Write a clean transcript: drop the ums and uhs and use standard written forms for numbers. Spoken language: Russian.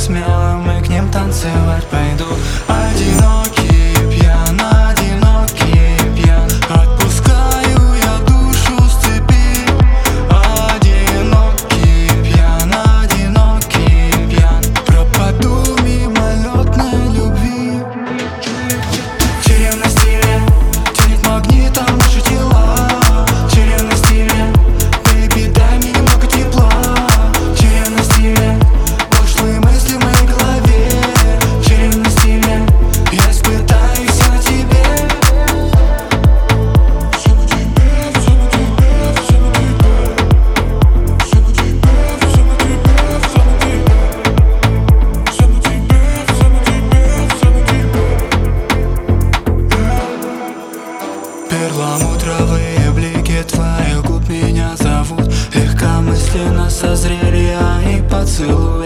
смело мы к ним танцевать пойду. Одинокий пьян, одинокий пьян, отпускаю я душу с цепи. Одинокий пьян, одинокий пьян, пропаду в мимолетной любви. В тюремном стиле тянет магнитом наши тела. В тюремном стиле, baby, дай мне немного тепла. В тюремном стиле пошлые мысли в моей голове. В тюремном стиле я испытаю все на тебе. Все на тебе, все на тебе, все на тебе. Все на тебе, все на тебе, все на тебе. Все на тебе, все на тебе, все на тебе. Перламутровые блики твоих губ меня зовут. Легкомысленно созрели, а и поцелуй